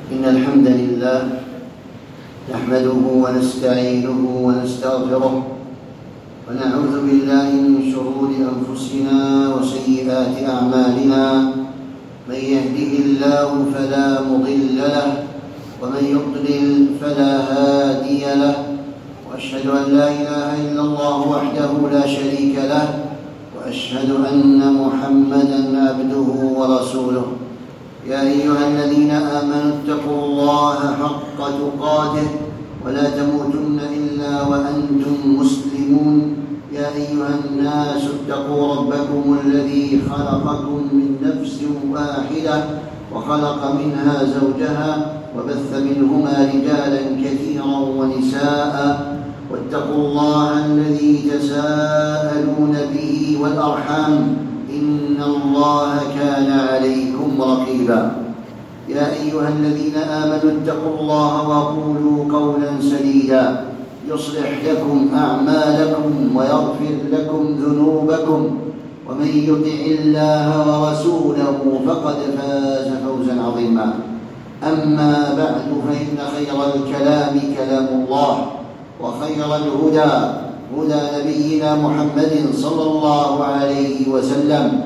إن الحمد لله نحمده ونستعينه ونستغفره ونعوذ بالله من شرور أنفسنا وسيئات أعمالنا. من يهده الله فلا مضل له ومن يضلل فلا هادي له، وأشهد أن لا إله إلا الله وحده لا شريك له، وأشهد أن محمدًا عبده ورسوله. يا أيها الذين آمنوا اتقوا الله حق تقاته ولا تموتن إلا وأنتم مسلمون. يا أيها الناس اتقوا ربكم الذي خلقكم من نفس واحدة وخلق منها زوجها وبث منهما رجالا كثيرا ونساء، واتقوا الله الذي تساءلون به والأرحام إن الله كان عليكم رقيبا. يا أيها الذين آمنوا اتقوا الله وقولوا قولا سديدا يصلح لكم أعمالكم ويغفر لكم ذنوبكم، ومن يطع الله ورسوله فقد فاز فوزا عظيما. أما بعد، فإن خير الكلام كلام الله، وخير الهدى هدى نبينا محمد صلى الله عليه وسلم،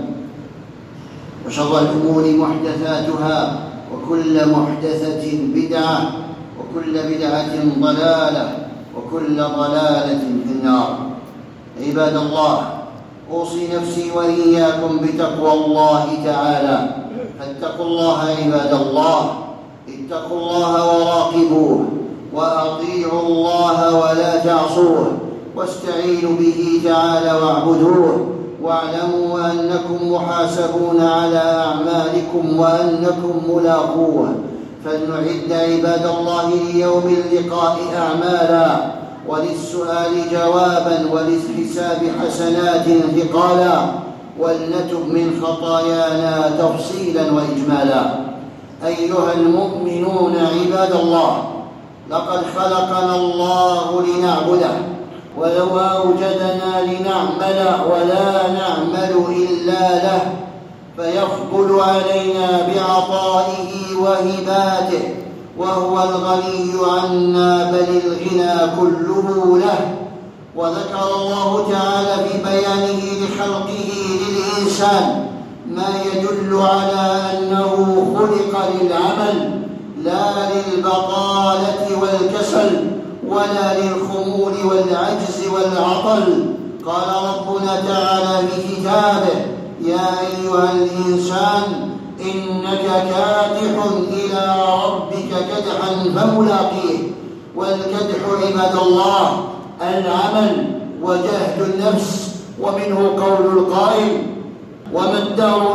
وشر الأمور محدثاتها، وكل محدثة بدعة، وكل بدعة ضلالة، وكل ضلالة في النار. عباد الله، أوصي نفسي وإياكم بتقوى الله تعالى. فاتقوا الله عباد الله، اتقوا الله وراقبوه، وأطيعوا الله ولا تعصوه، واستعينوا به تعالى واعبدوه، واعلموا أنكم محاسبون على أعمالكم وأنكم ملاقوه. فلنعد عباد الله ليوم اللقاء أعمالا، وللسؤال جوابا، وللحساب حسنات ثقالا، ولنتب من خطايانا تفصيلا وإجمالا. أيها المؤمنون عباد الله، لقد خلقنا الله لنعبده، ولو أوجدنا لنعمل ولا نعمل إلا له، فيفضل علينا بعطائه وهباته، وهو الغني عنا، بل الغنى كله له. وذكر الله تعالى في بيانه لخلقه للإنسان ما يدل على أنه خلق للعمل لا للبطالة والكسل، ولا للخمول والعجز والعطل. قال ربنا تعالى في كتابه: يا أيها الإنسان إنك كادح إلى ربك كدحا فملاقيه. والكدح عباد الله العمل وجهد النفس، ومنه قول القائل: وما الدهر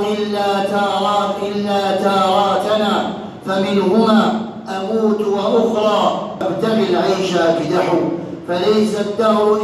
إلا تاراتنا، فمنهما أموت وأخرى أبتغي العيش أكدح. فليس الدهر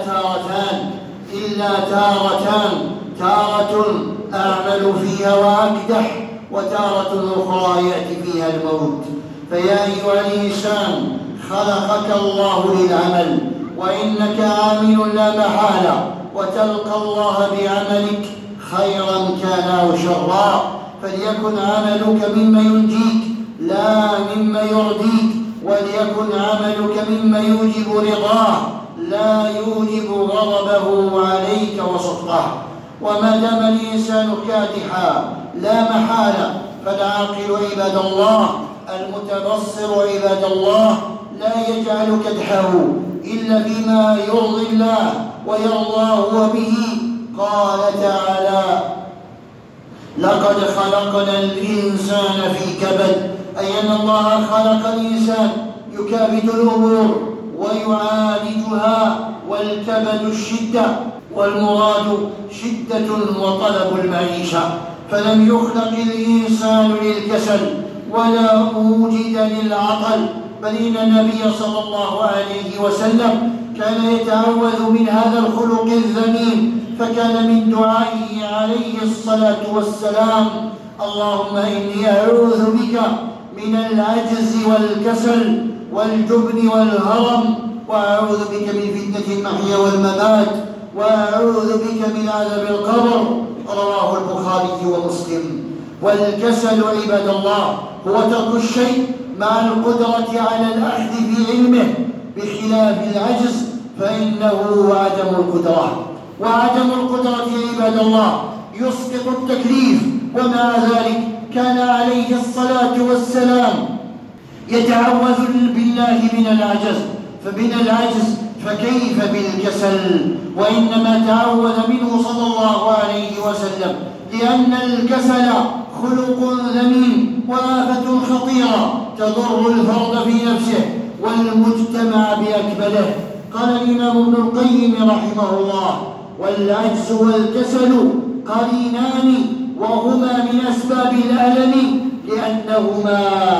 إلا تارتان، تارة أعمل فيها وأكدح، وتارة أخرى يأتي فيها الموت. فيا أيها الإنسان، خلقك الله للعمل، وإنك عامل لا محالة، وتلقى الله بعملك خيرا كان أو شرا. فليكن عملك مما ينجيك لا مما يرضيك، وليكن عملك مما يوجب رضاه لا يوجب غضبه عليك وسخطه. وما دام الإنسان كادحا لا محالة، فالعاقل عباد الله، المتبصر عباد الله، لا يجعل كدحه إلا بما يرضي الله ويرضى هو به. قال تعالى: لقد خلقنا الإنسان في كبد، أي أن الله خلق الإنسان يكابد الأمور ويعالجها، والكبد الشدة، والمراد شدة وطلب المعيشة. فلم يخلق الإنسان للكسل ولا أوجد للعطل، بل إن النبي صلى الله عليه وسلم كان يتعوذ من هذا الخلق الذميم، فكان من دعائه عليه الصلاة والسلام: اللهم إني أعوذ بك من العجز والكسل والجبن والهرم، وأعوذ بك من فتنة المحيا والممات، وأعوذ بك من عذاب القبر. رواه البخاري ومسلم. والكسل عباد الله هو ترك الشيء مع القدرة على الأخذ في علمه، بخلاف العجز فإنه عدم القدرة. وعدم القدرة عباد الله يسقط التكليف، ومع ذلك كان عليه الصلاة والسلام يتعوذ بالله من العجز، فمن العجز فكيف بالكسل؟ وإنما تعوذ منه صلى الله عليه وسلم، لأن الكسل خلق ذميم وآفة خطيرة تضر الفرد في نفسه والمجتمع بأكمله. قال الإمام ابن القيم رحمه الله: والعجز والكسل قرينان وهما من أسباب الألم، لأنهما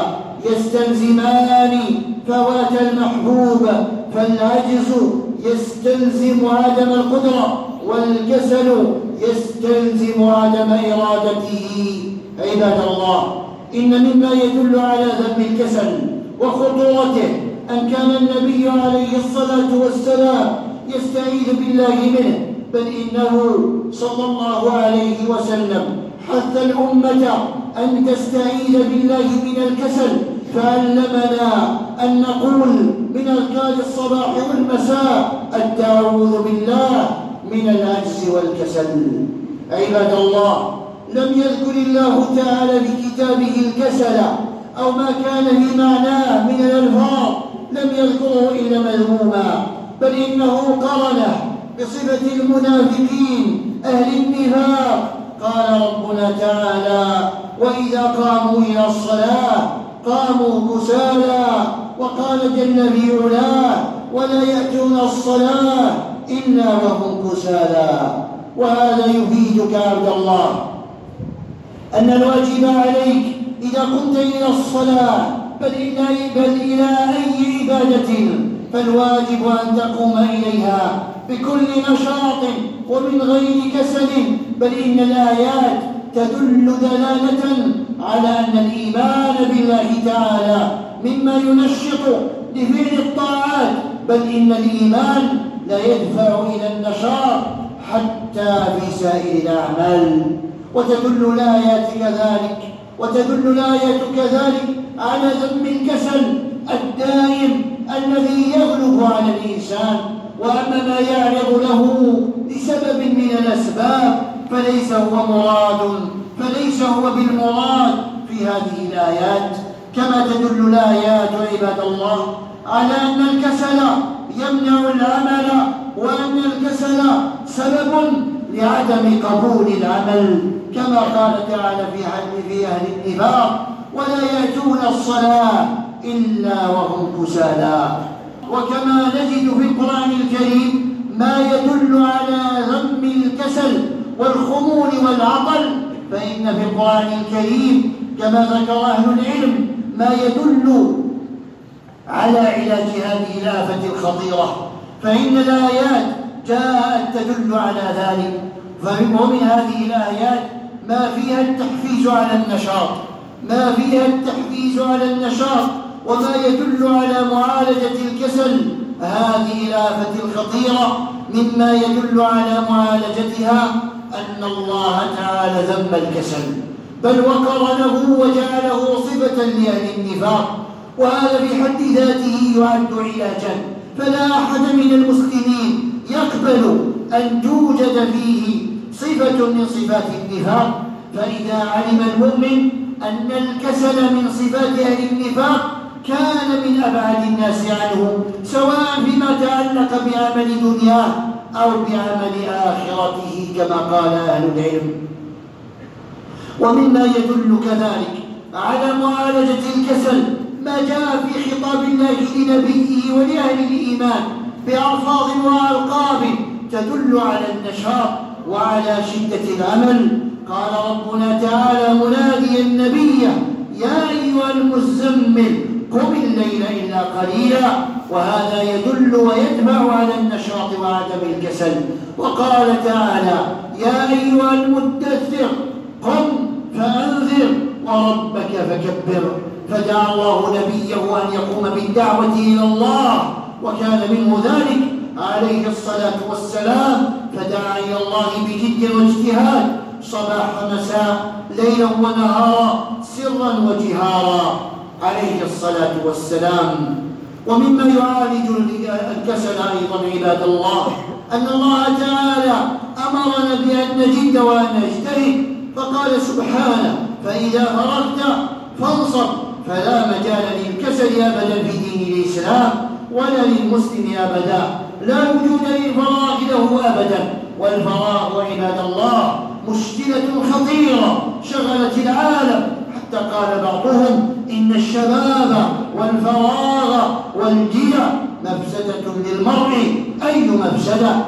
يستلزمان فوات المحبوب، فالعجز يستلزم عدم القدرة، والكسل يستلزم عدم إرادته. عباد الله، إن مما يدل على ذم الكسل وخطورته أن كان النبي عليه الصلاة والسلام يستعيذ بالله منه، بل إنه صلى الله عليه وسلم حث الأمة أن تستعيذ بالله من الكسل، فعلمنا أن نقول من أذكار الصباح والمساء التعوذ بالله من العجز والكسل. عباد الله، لم يذكر الله تعالى في كتابه الكسل أو ما كان في معناه من الألفاظ، لم يذكره إلا مذموما، بل إنه قرنه بصفة المنافقين أهل النفاق. قال ربنا تعالى: وإذا قاموا إلى الصلاة قاموا كسالى. وقال جل في علاه: ولا يأتون الصلاة إلا وهم كسالى. وهذا يفيدك عبد الله أن الواجب عليك إذا قمت إلى الصلاة بل إلى أي عبادة فالواجب أن تقوم إليها بكل نشاط ومن غير كسل، بل إن الآيات تدل دلالة على أن الإيمان بالله تعالى مما ينشط لفعل الطاعات، بل إن الإيمان لا يدفع إلى النشاط حتى في سائر الأعمال. وتدل الآيات كذلك على ذم الكسل الدائم الذي يغلب على الإنسان، وأما ما يعرض له لسبب من الأسباب فليس هو بالمراد في هذه الآيات. كما تدل الآيات عباد الله على أن الكسل يمنع العمل، وأن الكسل سبب لعدم قبول العمل، كما قال تعالى في أهل النفاق: ولا يأتون الصلاة إلا وهم كسالى. وكما نجد في القرآن الكريم ما يدل على ذم الكسل والخمول والعطل، فإن في القرآن الكريم كما ذكر أهل العلم ما يدل على علاج هذه الآفة الخطيرة، فإن الآيات جاءت تدل على ذلك. ومن هذه الآيات ما فيها التحفيز على النشاط وما يدل على معالجة الكسل هذه الآفة الخطيرة. مما يدل على معالجتها أن الله تعالى ذم الكسل، بل وقرنه وجعله صفة لأهل النفاق، وهذا في حد ذاته يعد علاجا. فلا أحد من المسلمين يقبل أن توجد فيه صفة من صفات النفاق. فإذا علم المؤمن أن الكسل من صفات أهل النفاق كان من أبعد الناس عنه، سواء فيما تعلق بعمل دنياه أو بعمل آخرته، كما قال أهل العلم. ومما يدل كذلك على معالجة الكسل ما جاء في خطاب الله لنبيه ولأهل الإيمان بألفاظ وألقاب تدل على النشاط وعلى شدة العمل. قال ربنا تعالى مناديا النبي: يا أيها المزمل قم الليل إلا قليلا. وهذا يدل ويدفع على النشاط وعدم الكسل. وقال تعالى: يا أيها المدثر قم فأنذر وربك فكبر. فدعا الله نبيه أن يقوم بالدعوة إلى الله، وكان منه ذلك عليه الصلاة والسلام، فدعا إلى الله بجد واجتهاد صباح مساء ليلا ونهارا سرا وجهارا. عليه الصلاة والسلام. ومما يعالج الكسل أيضا عباد الله أن الله تعالى أمرنا بأن نجد وأن نجتهد، فقال سبحانه: فإذا فرغت فانصب. فلا مجال للكسل أبدا في دين الإسلام ولا للمسلم أبدا، لا وجود للفراغ له أبدا. والفراغ عباد الله مشكلة خطيرة شغلت العالم، حتى قال بعضهم: إن الشباب والفراغ والجيع مفسدة للمرء. أي مفسدة؟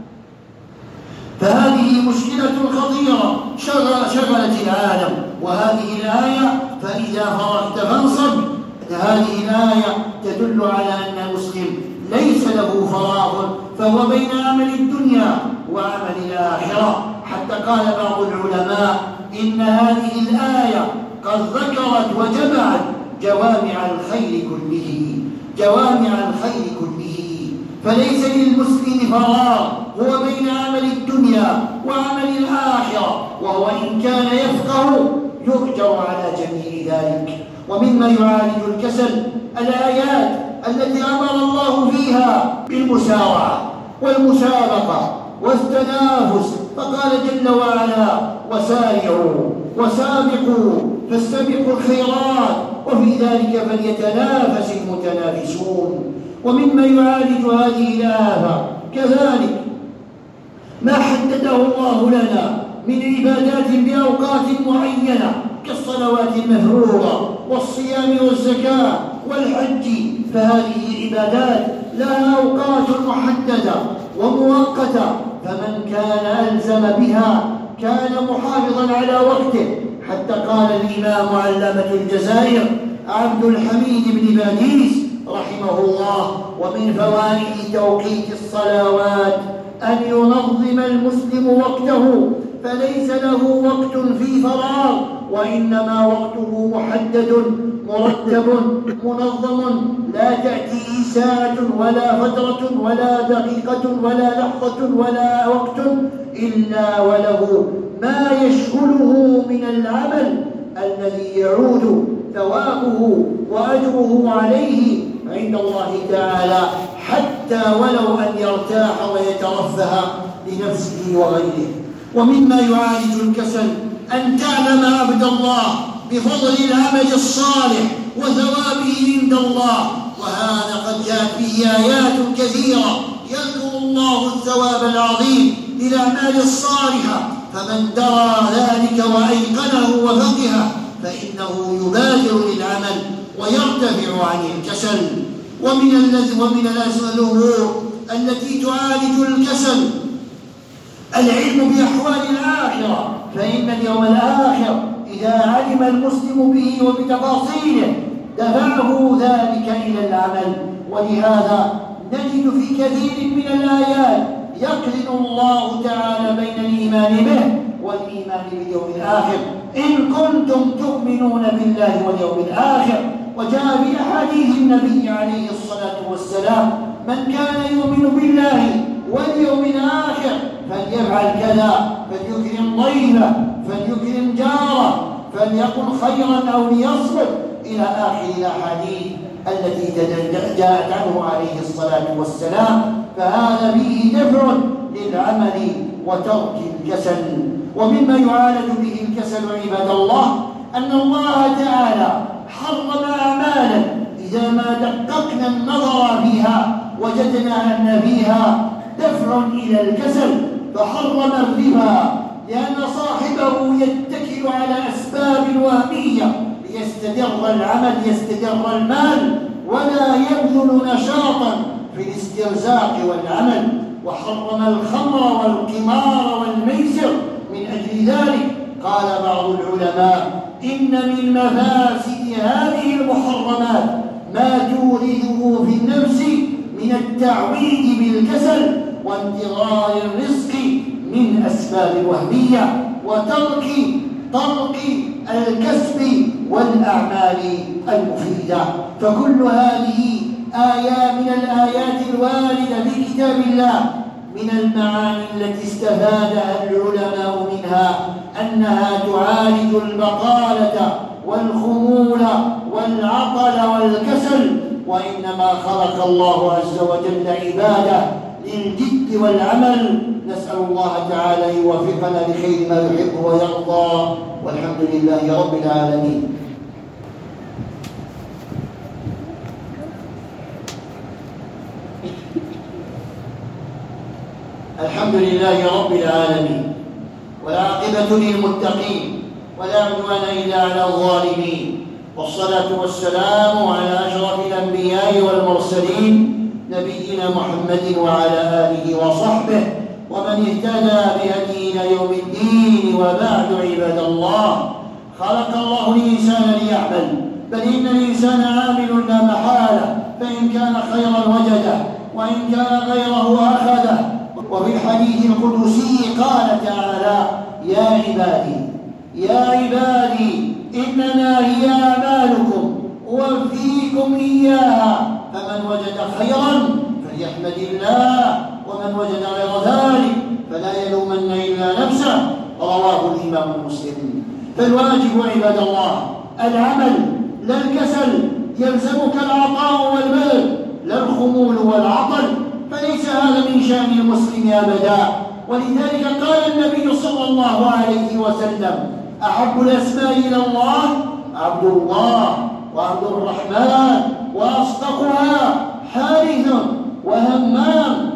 فهذه مشكلة خطيرة شغلت العالم. وهذه الآية فإذا فرغت فانصب، هذه الآية تدل على أن المسلم ليس له فراغ، فهو بين عمل الدنيا وعمل الآخرة. حتى قال بعض العلماء: إن هذه الآية قد ذكرت وجمعت جوامع الخير كله، جوامع الخير كله. فليس للمسلم فراغ، هو بين عمل الدنيا وعمل الآخرة، وهو إن كان يفقه يؤجر على جميع ذلك. ومما يعالج الكسل الآيات التي أمر الله فيها بالمسارعة والمسابقة والتنافس، فقال جل وعلا: وسارعوا وسابقوا فاستبقوا الخيرات وفي ذلك فليتنافس المتنافسون. ومما يعالج هذه الآفة كذلك ما حدده الله لنا من عبادات بأوقات معينة كالصلوات المفروضة والصيام والزكاة والحج، فهذه عبادات لها أوقات محددة ومؤقتة، فمن كان ألزم بها كان محافظا على وقته. حتى قال الإمام علامة الجزائر عبد الحميد بن باديس رحمه الله: ومن فوائد توقيت الصلوات أن ينظم المسلم وقته، فليس له وقت في فراغ، وإنما وقته محدد مرتب منظم، لا تأتيه ساعة ولا فترة ولا دقيقة ولا لحظة ولا وقت إلا وله ما يشغله من العمل الذي يعود ثوابه وأجره عليه عند الله تعالى، حتى ولو أن يرتاح ويترفه لنفسه وغيره. ومما يعالج الكسل أن تعلم عبد الله بفضل العمل الصالح وثوابه عند الله، وهذا قد جاءت به آيات كثيرة يذكر الله الثواب العظيم للأعمال الصالحة، فمن درى ذلك وأيقنه وفقهه فإنه يبادر للعمل ويرتفع عن الكسل. ومن الأمور التي تعالج الكسل العلم بأحوال الآخرة، فإن اليوم الآخر إذا علم المسلم به وبتفاصيله دفعه ذلك إلى العمل. ولهذا نجد في كثير من الآيات يقرن الله تعالى بين الإيمان به والإيمان باليوم الآخر: إن كنتم تؤمنون بالله واليوم الآخر. وجاء في أحاديث النبي عليه الصلاة والسلام: من كان يؤمن بالله واليوم الآخر فليفعل كذا، فليكرم ضيفه، فليكرم جاره، فليقل خيرا أو ليصمت، إلى آخر الأحاديث التي جاءت عنه عليه الصلاة والسلام. فهذا فيه دفع للعمل وترك الكسل. ومما يعالج به الكسل عباد الله أن الله تعالى حرم أعمالا إذا ما دققنا النظر فيها وجدنا أن فيها دفع إلى الكسل، فحرم الربا لأن صاحبه يتكل على أسباب وهمية ليستدر العمل، يستدر المال، ولا يبذل نشاطا في الاسترزاق والعمل. وحرم الخمر والقمار والميسر من أجل ذلك قال بعض العلماء: إن من مفاسد هذه المحرمات ما تورثه في النفس من التعويد بالكسل وانتظار الرزق من أسباب الوهمية وترك الكسب والأعمال المفيدة. فكل هذه آيات من الآيات الواردة في كتاب الله من المعاني التي استفادها العلماء منها أنها تعالج البطالة والخمول والعطل والكسل، وإنما خلق الله عز وجل عباده للجد والعمل. نسأل الله تعالى أن يوفقنا لخير ما يحب ويرضى، والحمد لله رب العالمين. الحمد لله رب العالمين، والعاقبة للمتقين، ولا عدوان إلا على الظالمين، والصلاة والسلام على أشرف الأنبياء والمرسلين نبينا محمد وعلى آله وصحبه ومن اهتدى بهديه إلى يوم الدين. وبعد، عباد الله، خلق الله الإنسان ليعمل، بل إن الإنسان عامل لا محالة، فإن كان خيرا وجده، وإن كان غيره أخذه. وفي الحديث القدسي قال تعالى: يا عبادي إنما هي أعمالكم أوفيكم إياها، فمن وجد خيرا فليحمد الله، ومن وجد غير ذلك فلا يلومن إلا نفسه. رواه الإمام مسلم. فالواجب عباد الله العمل، لا الكسل. يلزمك العطاء والبذل، لا الخمول والعطل، فليس هذا من شأن المسلم أبدا. ولذلك قال النبي صلى الله عليه وسلم: أحب الأسماء إلى الله عبد الله وعبد الرحمن، وأصدقها حارث وهمام،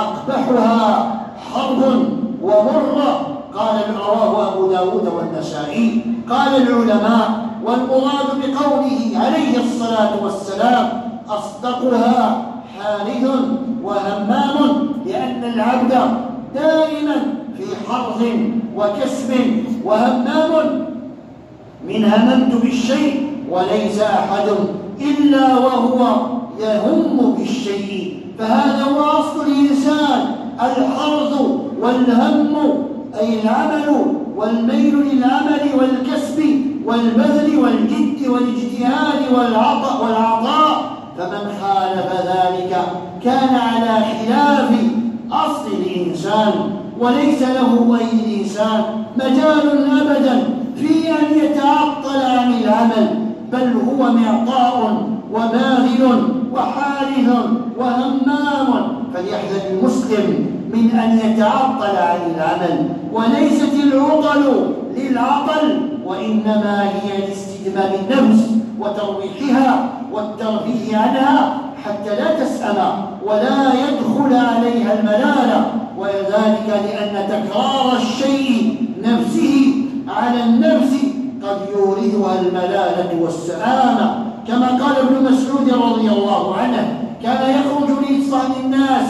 وأقبحها حرب ومرة. قال رواه أبو داود والنسائي. قال العلماء: والمراد بقوله عليه الصلاة والسلام أصدقها حارث وهمام، لأن العبد دائما في حرث وكسب وهمام. من هممت بالشيء وليس أحد إلا وهو يهم بالشيء، فهذا هو أصل الإنسان: الحرث والهم، أي العمل والميل للعمل والكسب والبذل والجد والاجتهاد والعطاء. فمن خالف ذلك كان على خلاف أصل الإنسان، وليس له أي الإنسان مجال أبدا في أن يتعطل عن العمل، بل هو معطاء وباذل وحارث وهمام. فليحذر المسلم من أن يتعطل عن العمل، وليست العطل للعطل، وإنما هي لاستجمام النفس وترويحها والترفيه عنها حتى لا تسأم ولا يدخل عليها الملالة. وذلك لأن تكرار الشيء نفسه على النفس قد يورثها الملالة والسآمة، كما قال ابن مسعود رضي الله عنه: كان يخرج لإصلاح الناس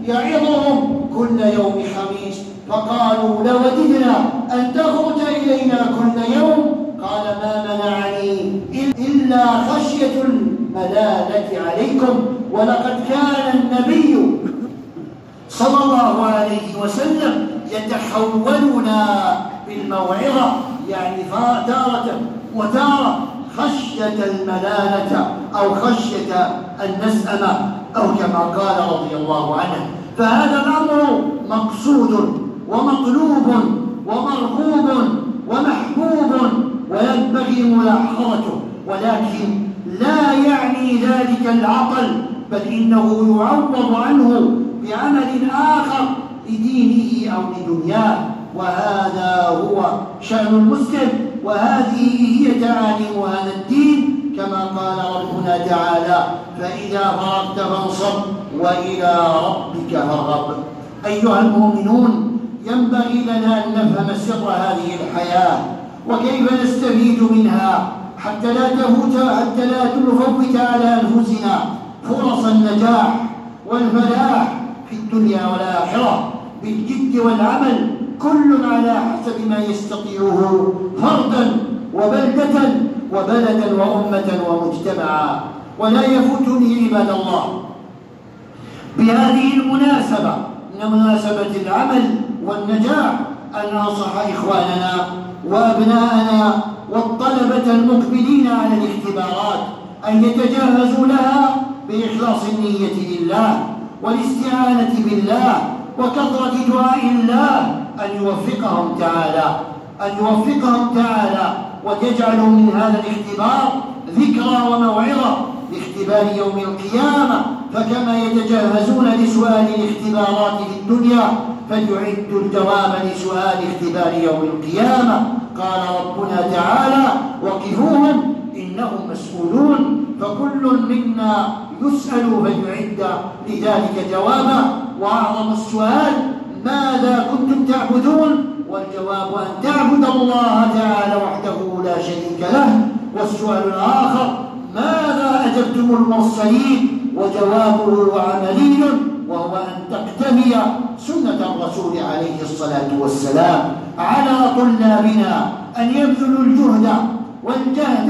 يعظهم كل يوم خميس، فقالوا: لوددنا أن تخرج إلينا كل يوم. قال: ما منعني إلا خشية الملالة عليكم. ولقد كان النبي صلى الله عليه وسلم يتحولنا بالموعظة، يعني تارة وتارة، خشية الملالة أو خشية النسأمة، أو كما قال رضي الله عنه. فهذا الأمر مقصود ومطلوب ومرغوب ومحبوب، وينبغي ملاحظته، ولكن لا يعني ذلك العطل، بل إنه يعوض عنه بعمل آخر لدينه أو لدنياه. وهذا هو شأن المسلم، وهذه هي تعاليم هذا الدين، كما قال ربنا تعالى: فإذا فرغت فانصب وإلى ربك فارغب. أيها المؤمنون، ينبغي لنا أن نفهم سر هذه الحياة وكيف نستفيد منها حتى لا نفوت على أنفسنا فرص النجاح والفلاح في الدنيا والآخرة بالجد والعمل، كل على حسب ما يستطيعه فردا وبلدة وبلدا وأمة ومجتمعا. ولا يفوتني عباد الله بهذه المناسبة، من مناسبة العمل والنجاح، أن أنصح إخواننا وأبناءنا والطلبة المقبلين على الاختبارات أن يتجهزوا لها بإخلاص النية لله والاستعانة بالله وكثرة دعاء الله أن يوفقهم تعالى وتجعلوا من هذا الاختبار ذكرى وموعظة لاختبار يوم القيامة. فكما يتجهزون لسؤال الاختبارات في الدنيا فليعدوا الجواب لسؤال اختبار يوم القيامة. قال ربنا تعالى: وقفوهم إنهم مسؤولون. فكل منا يسأل فليعد لذلك جوابا. وأعظم السؤال: ماذا كنتم تعبدون؟ والجواب أن تعبد الله تعالى وحده لا شريك له. والسؤال الآخر: ماذا أجبتم المرسلين؟ وجوابه عملي، وهو أن تقتدي سنة الرسول عليه الصلاة والسلام. على طلابنا أن يبذلوا الجهد والجهد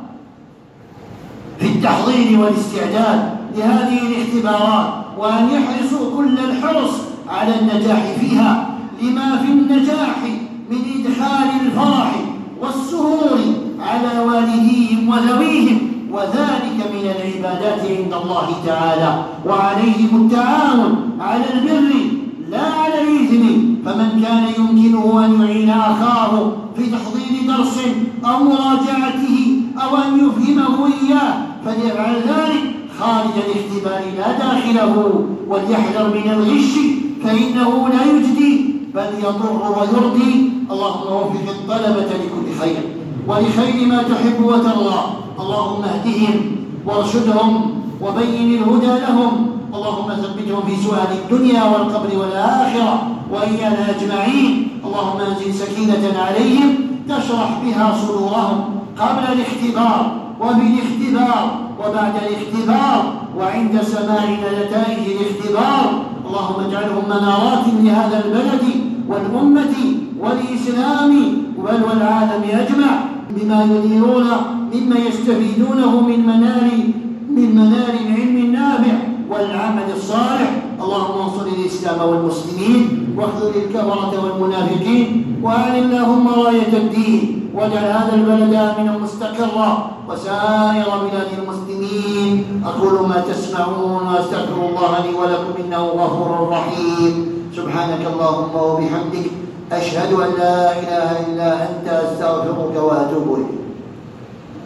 في التحضير والاستعداد لهذه الاختبارات، وأن يحرصوا كل الحرص على النجاح فيها، لما في النجاح من إدخال الفرح والسرور على والديهم وذويهم، وذلك من العبادات عند الله تعالى. وعليهم التعاون على البر لا على الإثم. فمن كان يمكنه أن يعين أخاه في تحضير درس أو مراجعته أو أن يفهمه إياه فليفعل ذلك خارج الاختبار لا داخله. وليحذر من الغش فإنه لا يجدي بل يضر ويرضي. اللهم وفق الطلبة لكل خير ولخير ما تحب وترضى. اللهم اهدهم وارشدهم وبين الهدى لهم. اللهم ثبتهم في سؤال الدنيا والقبر والآخرة وإيانا أجمعين. اللهم أنزل سكينة عليهم تشرح بها صدورهم قبل الاختبار وبالاختبار وبعد الاختبار وعند سماعنا نتائج الاختبار. اللهم اجعلهم منارات لهذا البلد والأمة والإسلام بل والعالم أجمع بما يديرون مما يستفيدونه من منار العلم النافع والعمل الصالح. اللهم انصر الإسلام والمسلمين واخذل الكفرة والمنافقين وأعل اللهم راية الدين واجعل هذا البلد آمنا مستقرا وسائر بلاد المسلمين. أقول ما تسمعون وأستغفر الله لي ولكم إنه غفور رحيم. سبحانك اللهم وبحمدك أشهد أن لا إله إلا أنت أستغفرك وأتوب إليك.